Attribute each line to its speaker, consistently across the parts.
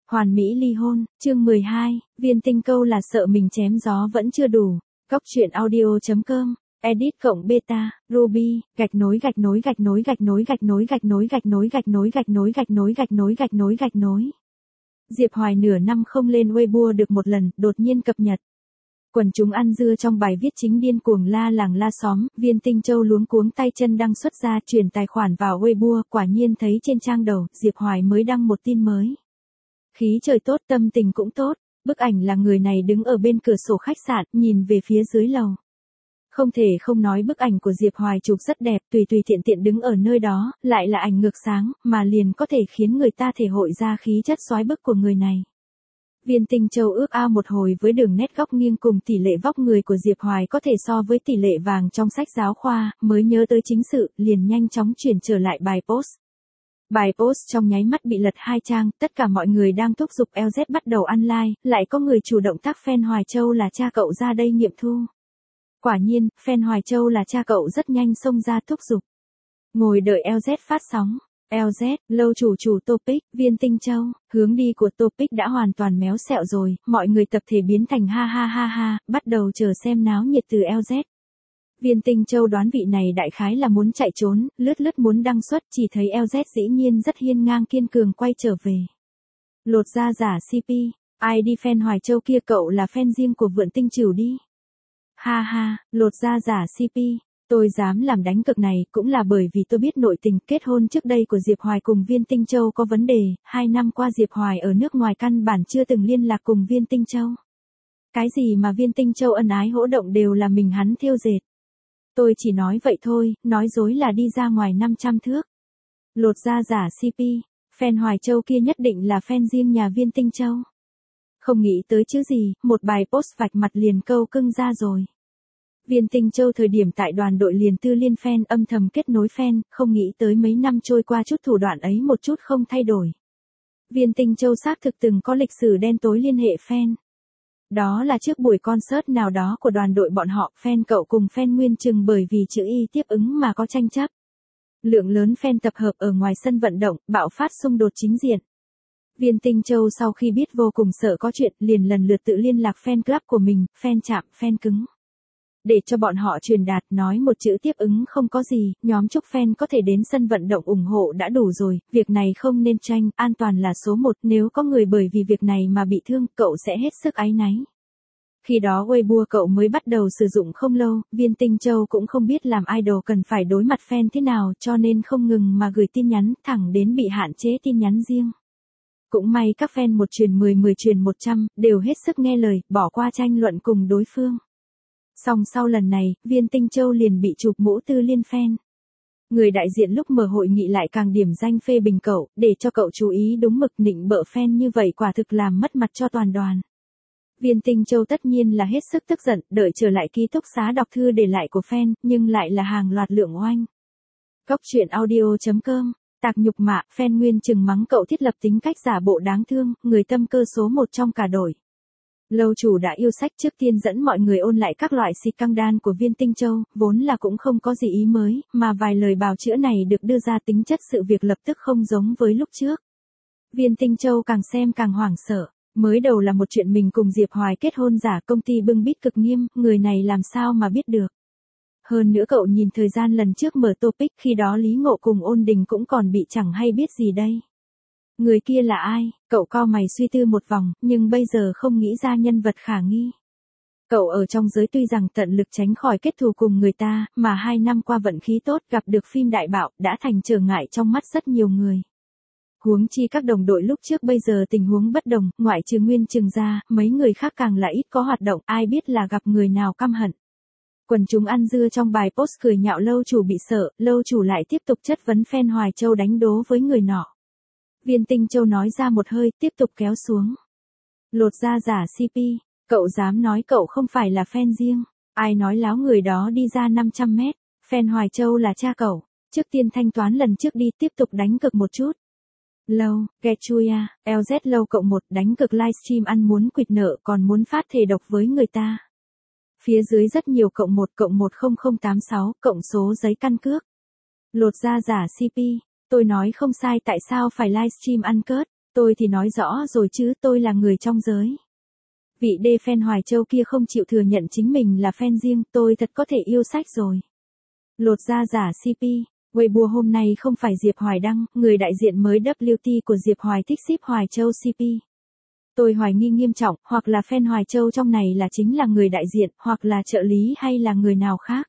Speaker 1: Hoàn mỹ ly hôn, chương 12, Viên Tinh Câu là sợ mình chém gió vẫn chưa đủ. Góc truyện audio.com, edit cộng beta, Ruby, gạch nối. Diệp Hoài nửa năm không lên Weibo được một lần, đột nhiên cập nhật. Quần chúng ăn dưa trong bài viết chính điên cuồng la làng la xóm, Viên Tinh Châu luống cuống tay chân đăng xuất ra chuyển tài khoản vào Weibo, quả nhiên thấy trên trang đầu, Diệp Hoài mới đăng một tin mới. Khí trời tốt, tâm tình cũng tốt, bức ảnh là người này đứng ở bên cửa sổ khách sạn, nhìn về phía dưới lầu. Không thể không nói bức ảnh của Diệp Hoài chụp rất đẹp, tùy tiện tiện đứng ở nơi đó, lại là ảnh ngược sáng, mà liền có thể khiến người ta thể hội ra khí chất soái bức của người này. Viên Tinh Châu ước ao một hồi với đường nét góc nghiêng cùng tỷ lệ vóc người của Diệp Hoài có thể so với tỷ lệ vàng trong sách giáo khoa, mới nhớ tới chính sự, liền nhanh chóng chuyển trở lại bài post. Bài post trong nháy mắt bị lật 2 trang, tất cả mọi người đang thúc giục LZ bắt đầu ăn like, lại có người chủ động tác fan Hoài Châu là cha cậu ra đây nghiệm thu. Quả nhiên, fan Hoài Châu là cha cậu rất nhanh xông ra thúc giục. Ngồi đợi LZ phát sóng. LZ, lâu chủ topic, Viên Tinh Châu, hướng đi của topic đã hoàn toàn méo xẹo rồi, mọi người tập thể biến thành ha, bắt đầu chờ xem náo nhiệt từ LZ. Viên Tinh Châu đoán vị này đại khái là muốn chạy trốn, lướt muốn đăng xuất, chỉ thấy LZ dĩ nhiên rất hiên ngang kiên cường quay trở về. Lột ra giả CP, ai đi fan Hoài Châu kia, cậu là fan riêng của Vượn Tinh Trửu đi. Ha, lột ra giả CP. Tôi dám làm đánh cược này cũng là bởi vì tôi biết nội tình kết hôn trước đây của Diệp Hoài cùng Viên Tinh Châu có vấn đề, 2 năm qua Diệp Hoài ở nước ngoài căn bản chưa từng liên lạc cùng Viên Tinh Châu. Cái gì mà Viên Tinh Châu ân ái hỗ động đều là mình hắn thêu dệt. Tôi chỉ nói vậy thôi, nói dối là đi ra ngoài 500 thước. Lột ra giả CP, fan Hoài Châu kia nhất định là fan riêng nhà Viên Tinh Châu. Không nghĩ tới chứ gì, một bài post vạch mặt liền câu cưng ra rồi. Viên Tinh Châu thời điểm tại đoàn đội liền tư liên fan âm thầm kết nối fan, không nghĩ tới mấy năm trôi qua chút thủ đoạn ấy một chút không thay đổi. Viên Tinh Châu xác thực từng có lịch sử đen tối liên hệ fan. Đó là trước buổi concert nào đó của đoàn đội bọn họ, fan cậu cùng fan Nguyên Trừng bởi vì chữ Y tiếp ứng mà có tranh chấp. Lượng lớn fan tập hợp ở ngoài sân vận động, bạo phát xung đột chính diện. Viên Tinh Châu sau khi biết vô cùng sợ có chuyện, liền lần lượt tự liên lạc fan club của mình, fan chạm, fan cứng. Để cho bọn họ truyền đạt nói một chữ tiếp ứng không có gì, nhóm chúc fan có thể đến sân vận động ủng hộ đã đủ rồi, việc này không nên tranh, an toàn là số 1, nếu có người bởi vì việc này mà bị thương, cậu sẽ hết sức áy náy. Khi đó Weibo cậu mới bắt đầu sử dụng không lâu, Viên Tinh Châu cũng không biết làm idol cần phải đối mặt fan thế nào cho nên không ngừng mà gửi tin nhắn, thẳng đến bị hạn chế tin nhắn riêng. Cũng may các fan 1 truyền 10 10 truyền 100, đều hết sức nghe lời, bỏ qua tranh luận cùng đối phương. Song sau lần này, Viên Tinh Châu liền bị chụp mũ tư liên fan. Người đại diện lúc mở hội nghị lại càng điểm danh phê bình cậu, để cho cậu chú ý đúng mực, nịnh bợ fan như vậy quả thực làm mất mặt cho toàn đoàn. Viên Tinh Châu tất nhiên là hết sức tức giận, đợi trở lại ký túc xá đọc thư để lại của fan, nhưng lại là hàng loạt lượng oanh. Góc truyện audio.com, tạc nhục mạ, fan Nguyên Trừng mắng cậu thiết lập tính cách giả bộ đáng thương, người tâm cơ số 1 trong cả đội. Lâu chủ đã yêu sách trước tiên dẫn mọi người ôn lại các loại xịt căng đan của Viên Tinh Châu, vốn là cũng không có gì ý mới, mà vài lời bào chữa này được đưa ra tính chất sự việc lập tức không giống với lúc trước. Viên Tinh Châu càng xem càng hoảng sợ, mới đầu là một chuyện mình cùng Diệp Hoài kết hôn giả, công ty bưng bít cực nghiêm, người này làm sao mà biết được. Hơn nữa cậu nhìn thời gian lần trước mở topic, khi đó Lý Ngộ cùng Ôn Đình cũng còn bị chẳng hay biết gì đây. Người kia là ai? Cậu cau mày suy tư một vòng, nhưng bây giờ không nghĩ ra nhân vật khả nghi. Cậu ở trong giới tuy rằng tận lực tránh khỏi kết thù cùng người ta, mà 2 năm qua vận khí tốt gặp được phim đại bạo, đã thành trở ngại trong mắt rất nhiều người. Huống chi các đồng đội lúc trước bây giờ tình huống bất đồng, ngoại trừ Nguyên Trừng ra, mấy người khác càng là ít có hoạt động, ai biết là gặp người nào căm hận. Quần chúng ăn dưa trong bài post cười nhạo lâu chủ bị sợ, lâu chủ lại tiếp tục chất vấn fan Hoài Châu đánh đố với người nọ. Viên Tinh Châu nói ra một hơi, tiếp tục kéo xuống. Lột ra giả CP, cậu dám nói cậu không phải là fan riêng, ai nói láo, người đó đi ra 500 mét, fan Hoài Châu là cha cậu, trước tiên thanh toán lần trước đi, tiếp tục đánh cược một chút. Lâu, Gechuya, LZ lâu cộng 1 đánh cược livestream ăn muốn quỵt nợ còn muốn phát thề độc với người ta. Phía dưới rất nhiều cộng 1000086, cộng số giấy căn cước. Lột ra giả CP. Tôi nói không sai, tại sao phải livestream ăn cớt? Tôi thì nói rõ rồi chứ, tôi là người trong giới. Vị đê fan Hoài Châu kia không chịu thừa nhận chính mình là fan riêng, tôi thật có thể yêu sách rồi. Lột da giả CP, Weibo hôm nay không phải Diệp Hoài đăng, người đại diện mới WT của Diệp Hoài thích ship Hoài Châu CP. Tôi hoài nghi nghiêm trọng, hoặc là fan Hoài Châu trong này là chính là người đại diện, hoặc là trợ lý hay là người nào khác.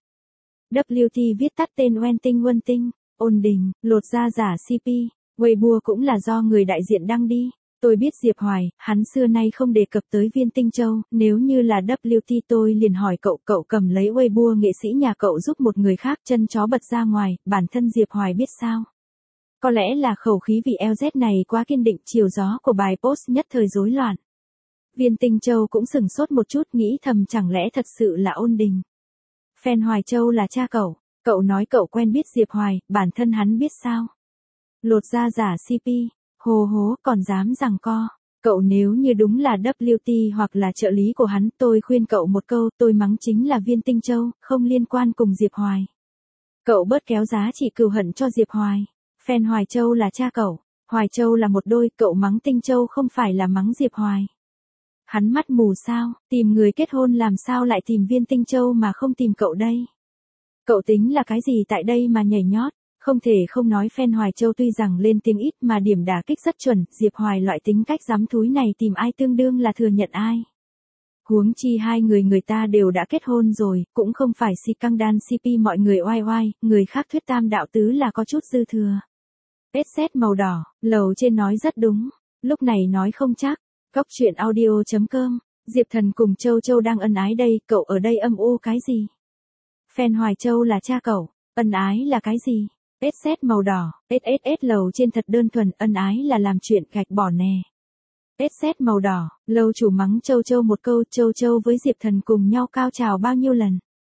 Speaker 1: WT viết tắt tên Wen Tinh, ôn đình, lột da giả CP, Weibo cũng là do người đại diện đăng đi. Tôi biết Diệp Hoài, hắn xưa nay không đề cập tới Viên Tinh Châu, nếu như là WT tôi liền hỏi cậu cầm lấy Weibo nghệ sĩ nhà cậu giúp một người khác chân chó bật ra ngoài, bản thân Diệp Hoài biết sao? Có lẽ là khẩu khí vì LZ này quá kiên định, chiều gió của bài post nhất thời rối loạn. Viên Tinh Châu cũng sửng sốt một chút, nghĩ thầm chẳng lẽ thật sự là ôn đình. Fan Hoài Châu là cha cậu nói cậu quen biết Diệp Hoài, bản thân hắn biết sao? Lột da giả CP, hồ hố còn dám giằng co. Cậu nếu như đúng là WT hoặc là trợ lý của hắn, tôi khuyên cậu một câu, tôi mắng chính là Viên Tinh Châu, không liên quan cùng Diệp Hoài. Cậu bớt kéo giá trị cừu hận cho Diệp Hoài. Fan Hoài Châu là cha cậu, Hoài Châu là một đôi, cậu mắng Tinh Châu không phải là mắng Diệp Hoài. Hắn mắt mù sao, tìm người kết hôn làm sao lại tìm Viên Tinh Châu mà không tìm cậu đây? Cậu tính là cái gì tại đây mà nhảy nhót? Không thể không nói fan Hoài Châu tuy rằng lên tiếng ít mà điểm đả kích rất chuẩn, Diệp Hoài loại tính cách dám thúi này tìm ai tương đương là thừa nhận ai. Huống chi hai người ta đều đã kết hôn rồi, cũng không phải si căng đan CP mọi người oai oai, người khác thuyết tam đạo tứ là có chút dư thừa. Vết sét màu đỏ, lầu trên nói rất đúng, lúc này nói không chắc. Góc chuyện audio.com, Diệp Thần cùng Châu Châu đang ân ái đây, cậu ở đây âm u cái gì? Fan Hoài Châu là cha cậu, ân ái là cái gì? Vết sét màu đỏ, SSS lầu trên thật đơn thuần, ân ái là làm chuyện gạch bỏ nè. Vết sét màu đỏ, lầu chủ mắng Châu Châu một câu, Châu Châu với Diệp Thần cùng nhau cao trào bao nhiêu lần.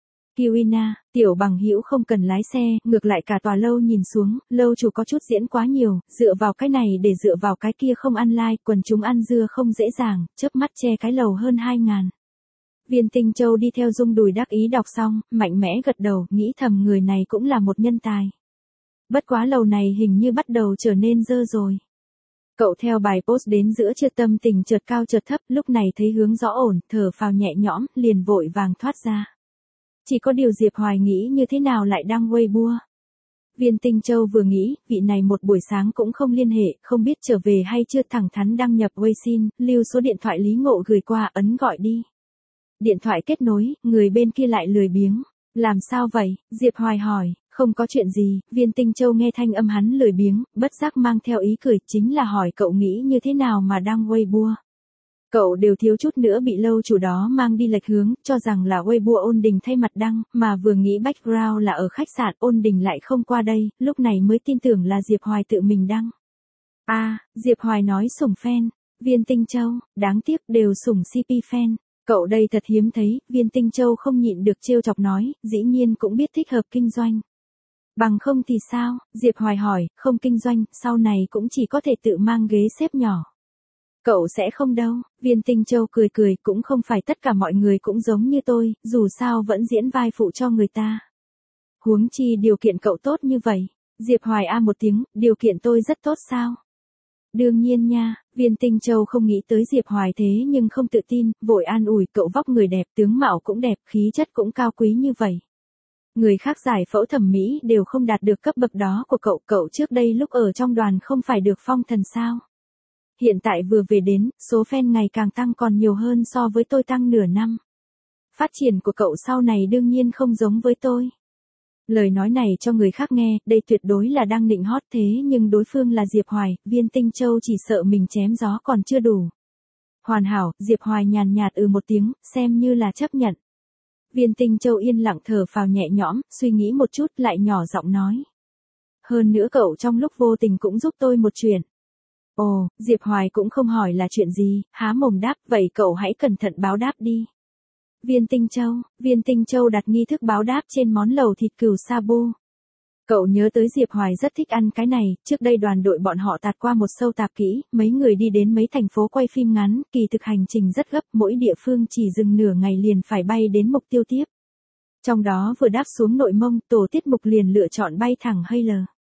Speaker 1: Kiwina, tiểu bằng hữu không cần lái xe, ngược lại cả tòa lâu nhìn xuống, lâu chủ có chút diễn quá nhiều, dựa vào cái này để dựa vào cái kia không ăn like, quần chúng ăn dưa không dễ dàng, chớp mắt che cái lầu hơn 2.000. Viên Tinh Châu đi theo Dung Đùi đắc ý đọc xong, mạnh mẽ gật đầu, nghĩ thầm người này cũng là một nhân tài. Bất quá lầu này hình như bắt đầu trở nên dơ rồi. Cậu theo bài post đến giữa trưa tâm tình chợt cao chợt thấp, lúc này thấy hướng rõ ổn, thở phào nhẹ nhõm, liền vội vàng thoát ra. Chỉ có điều Diệp Hoài nghĩ như thế nào lại đăng Weibo. Viên Tinh Châu vừa nghĩ, vị này một buổi sáng cũng không liên hệ, không biết trở về hay chưa, thẳng thắn đăng nhập Weixin, lưu số điện thoại Lý Ngộ gửi qua, ấn gọi đi. Điện thoại kết nối, người bên kia lại lười biếng. Làm sao vậy? Diệp Hoài hỏi. Không có chuyện gì, Viên Tinh Châu nghe thanh âm hắn lười biếng, bất giác mang theo ý cười, chính là hỏi cậu nghĩ như thế nào mà đăng Weibo. Cậu đều thiếu chút nữa bị lâu chủ đó mang đi lệch hướng, cho rằng là Weibo ôn đình thay mặt đăng, mà vừa nghĩ background là ở khách sạn, ôn đình lại không qua đây, lúc này mới tin tưởng là Diệp Hoài tự mình đăng. Diệp Hoài nói sủng fan, Viên Tinh Châu, đáng tiếc đều sủng CP fan. Cậu đây thật hiếm thấy, Viên Tinh Châu không nhịn được trêu chọc nói, dĩ nhiên cũng biết thích hợp kinh doanh. Bằng không thì sao? Diệp Hoài hỏi, không kinh doanh, sau này cũng chỉ có thể tự mang ghế xếp nhỏ. Cậu sẽ không đâu, Viên Tinh Châu cười cười, cũng không phải tất cả mọi người cũng giống như tôi, dù sao vẫn diễn vai phụ cho người ta. Huống chi điều kiện cậu tốt như vậy. Diệp Hoài một tiếng, điều kiện tôi rất tốt sao? Đương nhiên nha, Viên Tinh Châu không nghĩ tới Diệp Hoài thế nhưng không tự tin, vội an ủi, cậu vóc người đẹp, tướng mạo cũng đẹp, khí chất cũng cao quý như vậy. Người khác giải phẫu thẩm mỹ đều không đạt được cấp bậc đó của cậu trước đây lúc ở trong đoàn không phải được phong thần sao? Hiện tại vừa về đến, số fan ngày càng tăng còn nhiều hơn so với tôi tăng nửa năm. Phát triển của cậu sau này đương nhiên không giống với tôi. Lời nói này cho người khác nghe, đây tuyệt đối là đang nịnh hót thế nhưng đối phương là Diệp Hoài, Viên Tinh Châu chỉ sợ mình chém gió còn chưa đủ. Hoàn hảo, Diệp Hoài nhàn nhạt một tiếng, xem như là chấp nhận. Viên Tinh Châu yên lặng thở phào nhẹ nhõm, suy nghĩ một chút lại nhỏ giọng nói. Hơn nữa cậu trong lúc vô tình cũng giúp tôi một chuyện. Ồ, Diệp Hoài cũng không hỏi là chuyện gì, há mồm đáp, vậy cậu hãy cẩn thận báo đáp đi. Viên Tinh Châu đặt nghi thức báo đáp trên món lẩu thịt cừu Sabu. Cậu nhớ tới Diệp Hoài rất thích ăn cái này, trước đây đoàn đội bọn họ tạt qua một show tạp kỹ, mấy người đi đến mấy thành phố quay phim ngắn, kỳ thực hành trình rất gấp, mỗi địa phương chỉ dừng nửa ngày liền phải bay đến mục tiêu tiếp. Trong đó vừa đáp xuống Nội Mông, tổ tiết mục liền lựa chọn bay thẳng hay lờ.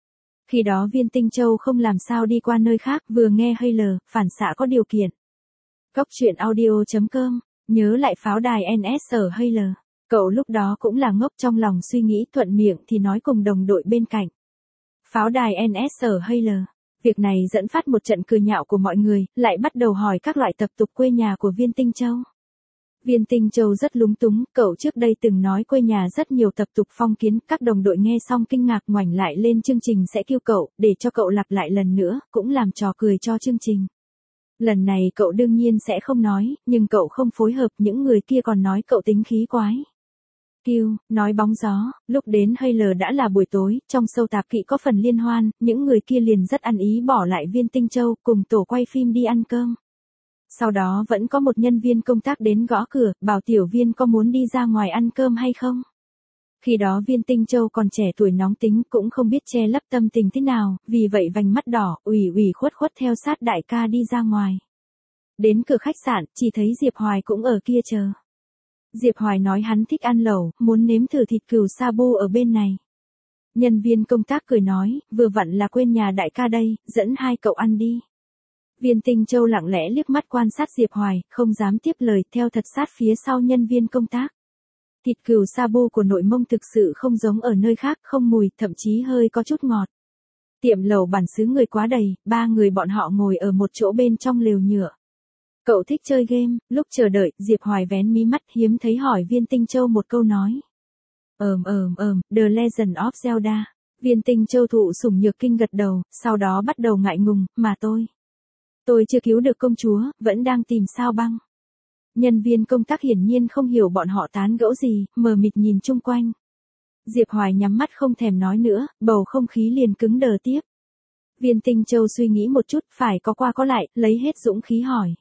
Speaker 1: Khi đó Viên Tinh Châu không làm sao đi qua nơi khác, vừa nghe hay lờ, phản xạ có điều kiện. Góc truyện audio.com, nhớ lại pháo đài NS ở hay lờ. Cậu lúc đó cũng là ngốc, trong lòng suy nghĩ, thuận miệng thì nói cùng đồng đội bên cạnh. Pháo đài NS ở hay lờ. Việc này dẫn phát một trận cười nhạo của mọi người, lại bắt đầu hỏi các loại tập tục quê nhà của Viên Tinh Châu. Viên Tinh Châu rất lúng túng, cậu trước đây từng nói quê nhà rất nhiều tập tục phong kiến, các đồng đội nghe xong kinh ngạc ngoảnh lại lên chương trình sẽ kêu cậu, để cho cậu lặp lại lần nữa, cũng làm trò cười cho chương trình. Lần này cậu đương nhiên sẽ không nói, nhưng cậu không phối hợp, những người kia còn nói cậu tính khí quái. Kêu, nói bóng gió, lúc đến hay lờ đã là buổi tối, trong show tạp kỵ có phần liên hoan, những người kia liền rất ăn ý bỏ lại Viên Tinh Châu, cùng tổ quay phim đi ăn cơm. Sau đó vẫn có một nhân viên công tác đến gõ cửa, bảo tiểu Viên có muốn đi ra ngoài ăn cơm hay không. Khi đó Viên Tinh Châu còn trẻ tuổi nóng tính, cũng không biết che lấp tâm tình thế nào, vì vậy vành mắt đỏ, ủy khuất theo sát đại ca đi ra ngoài. Đến cửa khách sạn, chỉ thấy Diệp Hoài cũng ở kia chờ. Diệp Hoài nói hắn thích ăn lẩu, muốn nếm thử thịt cừu Sabu ở bên này. Nhân viên công tác cười nói, vừa vặn là quên nhà đại ca đây, dẫn hai cậu ăn đi. Viên Tinh Châu lặng lẽ liếc mắt quan sát Diệp Hoài, không dám tiếp lời, theo thật sát phía sau nhân viên công tác. Thịt cừu Sabu của nội Mông thực sự không giống ở nơi khác, không mùi, thậm chí hơi có chút ngọt. Tiệm lẩu bản xứ người quá đầy, ba người bọn họ ngồi ở một chỗ bên trong lều nhựa. Cậu thích chơi game, lúc chờ đợi, Diệp Hoài vén mí mắt hiếm thấy hỏi Viên Tinh Châu một câu nói. The Legend of Zelda. Viên Tinh Châu thụ sủng nhược kinh gật đầu, sau đó bắt đầu ngại ngùng, mà tôi chưa cứu được công chúa, vẫn đang tìm Sao Băng. Nhân viên công tác hiển nhiên không hiểu bọn họ tán gẫu gì, mờ mịt nhìn chung quanh. Diệp Hoài nhắm mắt không thèm nói nữa, bầu không khí liền cứng đờ tiếp. Viên Tinh Châu suy nghĩ một chút, phải có qua có lại, lấy hết dũng khí hỏi.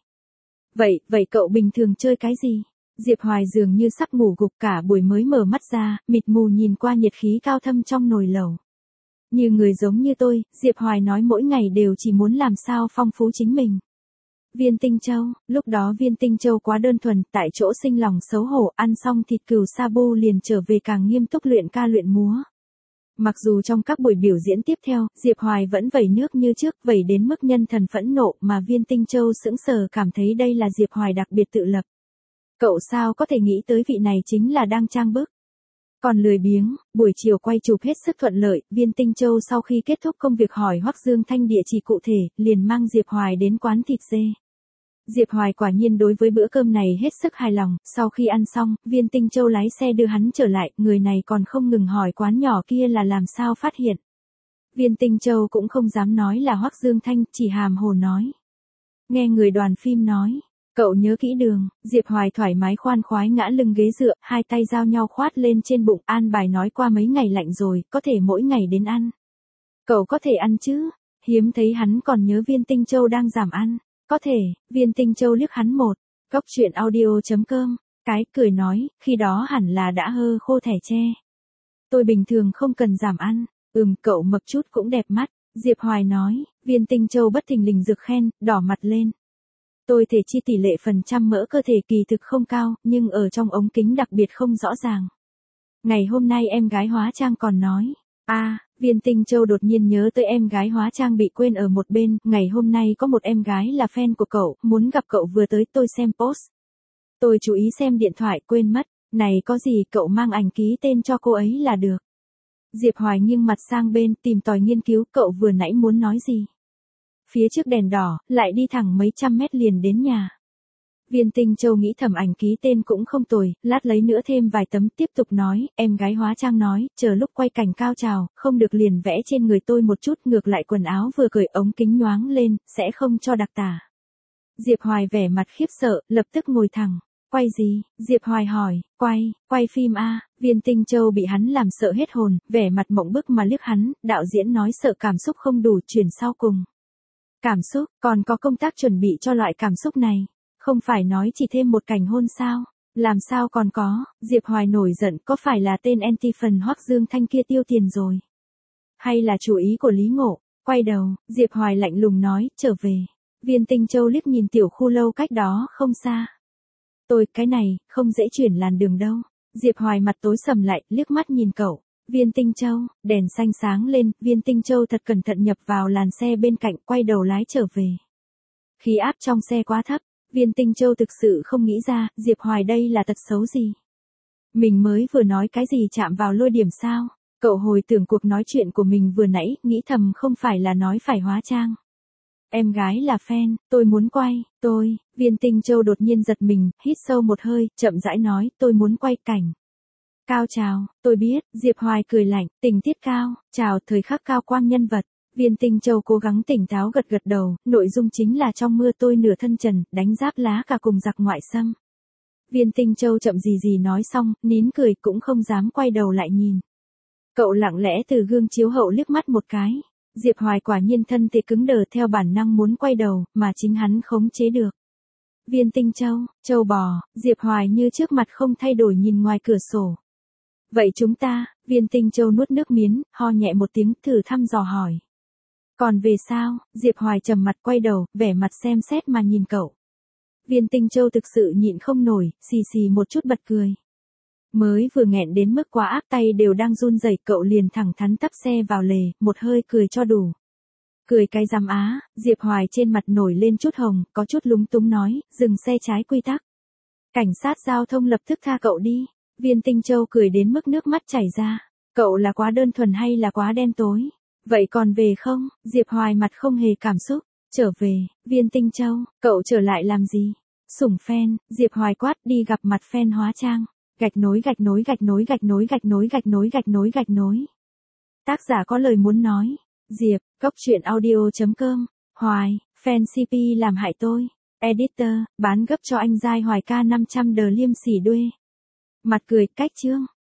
Speaker 1: Vậy cậu bình thường chơi cái gì? Diệp Hoài dường như sắp ngủ gục, cả buổi mới mở mắt ra, mịt mù nhìn qua nhiệt khí cao thâm trong nồi lẩu. Như người giống như tôi, Diệp Hoài nói mỗi ngày đều chỉ muốn làm sao phong phú chính mình. Viên Tinh Châu, lúc đó Viên Tinh Châu quá đơn thuần, tại chỗ sinh lòng xấu hổ, ăn xong thịt cừu Sabu liền trở về càng nghiêm túc luyện ca luyện múa. Mặc dù trong các buổi biểu diễn tiếp theo, Diệp Hoài vẫn vẩy nước như trước, vẩy đến mức nhân thần phẫn nộ, mà Viên Tinh Châu sững sờ cảm thấy đây là Diệp Hoài đặc biệt tự lập. Cậu sao có thể nghĩ tới vị này chính là đang trang bức. Còn lười biếng, buổi chiều quay chụp hết sức thuận lợi, Viên Tinh Châu sau khi kết thúc công việc hỏi Hoắc Dương Thanh địa chỉ cụ thể, liền mang Diệp Hoài đến quán thịt dê. Diệp Hoài quả nhiên đối với bữa cơm này hết sức hài lòng, sau khi ăn xong, Viên Tinh Châu lái xe đưa hắn trở lại, người này còn không ngừng hỏi quán nhỏ kia là làm sao phát hiện. Viên Tinh Châu cũng không dám nói là Hoắc Dương Thanh, chỉ hàm hồ nói. Nghe người đoàn phim nói, cậu nhớ kỹ đường, Diệp Hoài thoải mái khoan khoái ngã lưng ghế dựa, hai tay giao nhau khoát lên trên bụng, an bài nói qua mấy ngày lạnh rồi, có thể mỗi ngày đến ăn. Cậu có thể ăn chứ? Hiếm thấy hắn còn nhớ Viên Tinh Châu đang giảm ăn. Có thể, Viên Tinh Châu liếc hắn một. Góc truyện audio.com, cái cười nói, khi đó hẳn là đã hơ khô thẻ tre. Tôi bình thường không cần giảm ăn, cậu mập chút cũng đẹp mắt, Diệp Hoài nói, Viên Tinh Châu bất thình lình rực khen, đỏ mặt lên. Tôi thể chi tỷ lệ phần trăm mỡ cơ thể kỳ thực không cao, nhưng ở trong ống kính đặc biệt không rõ ràng. Ngày hôm nay em gái hóa trang còn nói, Viên Tinh Châu đột nhiên nhớ tới em gái hóa trang bị quên ở một bên, ngày hôm nay có một em gái là fan của cậu, muốn gặp cậu vừa tới tôi xem post. Tôi chú ý xem điện thoại quên mất, này có gì cậu mang ảnh ký tên cho cô ấy là được. Diệp Hoài nghiêng mặt sang bên tìm tòi nghiên cứu cậu vừa nãy muốn nói gì. Phía trước đèn đỏ, lại đi thẳng mấy trăm mét liền đến nhà. Viên Tinh Châu nghĩ thầm ảnh ký tên cũng không tồi, lát lấy nữa thêm vài tấm tiếp tục nói, em gái hóa trang nói, chờ lúc quay cảnh cao trào, không được liền vẽ trên người tôi một chút, ngược lại quần áo vừa cởi ống kính nhoáng lên, sẽ không cho đặc tả. Diệp Hoài vẻ mặt khiếp sợ, lập tức ngồi thẳng. Quay gì? Diệp Hoài hỏi, quay phim a. Viên Tinh Châu bị hắn làm sợ hết hồn, vẻ mặt mộng bức mà liếc hắn, đạo diễn nói sợ cảm xúc không đủ, chuyển sau cùng. Cảm xúc, còn có công tác chuẩn bị cho loại cảm xúc này. Không phải nói chỉ thêm một cảnh hôn sao? Làm sao còn có? Diệp Hoài nổi giận, có phải là tên anti phần Hoắc Dương Thanh kia tiêu tiền rồi? Hay là chủ ý của Lý Ngộ? Quay đầu, Diệp Hoài lạnh lùng nói, trở về. Viên Tinh Châu liếc nhìn tiểu khu lâu cách đó không xa. Cái này, không dễ chuyển làn đường đâu. Diệp Hoài mặt tối sầm lại, liếc mắt nhìn cậu. Viên Tinh Châu, đèn xanh sáng lên, Viên Tinh Châu thật cẩn thận nhập vào làn xe bên cạnh, quay đầu lái trở về. Khí áp trong xe quá thấp, Viên Tinh Châu thực sự không nghĩ ra, Diệp Hoài đây là tật xấu gì. Mình mới vừa nói cái gì chạm vào lôi điểm sao? Cậu hồi tưởng cuộc nói chuyện của mình vừa nãy, nghĩ thầm không phải là nói phải hóa trang. Em gái là fan, tôi muốn quay, Viên Tinh Châu đột nhiên giật mình, hít sâu một hơi, chậm rãi nói, tôi muốn quay cảnh. Cao trào, tôi biết, Diệp Hoài cười lạnh, tình tiết cao, trào thời khắc cao quang nhân vật. Viên Tinh Châu cố gắng tỉnh táo gật gật đầu, nội dung chính là trong mưa tôi nửa thân trần, đánh giáp lá cả cùng giặc ngoại xâm. Viên Tinh Châu chậm gì nói xong, nín cười cũng không dám quay đầu lại nhìn. Cậu lặng lẽ từ gương chiếu hậu liếc mắt một cái. Diệp Hoài quả nhiên thân thể cứng đờ theo bản năng muốn quay đầu, mà chính hắn khống chế được. Viên Tinh Châu, châu bò, Diệp Hoài như trước mặt không thay đổi nhìn ngoài cửa sổ. Vậy chúng ta, Viên Tinh Châu nuốt nước miến, ho nhẹ một tiếng thử thăm dò hỏi. Còn về sao, Diệp Hoài trầm mặt quay đầu, vẻ mặt xem xét mà nhìn cậu. Viên Tinh Châu thực sự nhịn không nổi, xì một chút bật cười. Mới vừa nghẹn đến mức quá áp tay đều đang run rẩy, cậu liền thẳng thắn tấp xe vào lề, một hơi cười cho đủ. Cười cái rằm á, Diệp Hoài trên mặt nổi lên chút hồng, có chút lúng túng nói, dừng xe trái quy tắc. Cảnh sát giao thông lập tức tha cậu đi. Viên Tinh Châu cười đến mức nước mắt chảy ra. Cậu là quá đơn thuần hay là quá đen tối? Vậy còn về không? Diệp Hoài mặt không hề cảm xúc. Trở về, Viên Tinh Châu, cậu trở lại làm gì? Sủng fan, Diệp Hoài quát đi gặp mặt fan hóa trang. Gạch nối. Tác giả có lời muốn nói. Diệp, coctruyện.audio.com. Hoài, fan CP làm hại tôi. Editor, bán gấp cho anh Giai Hoài K 500 đờ liêm sỉ đuê. Mặt cười, cách chương.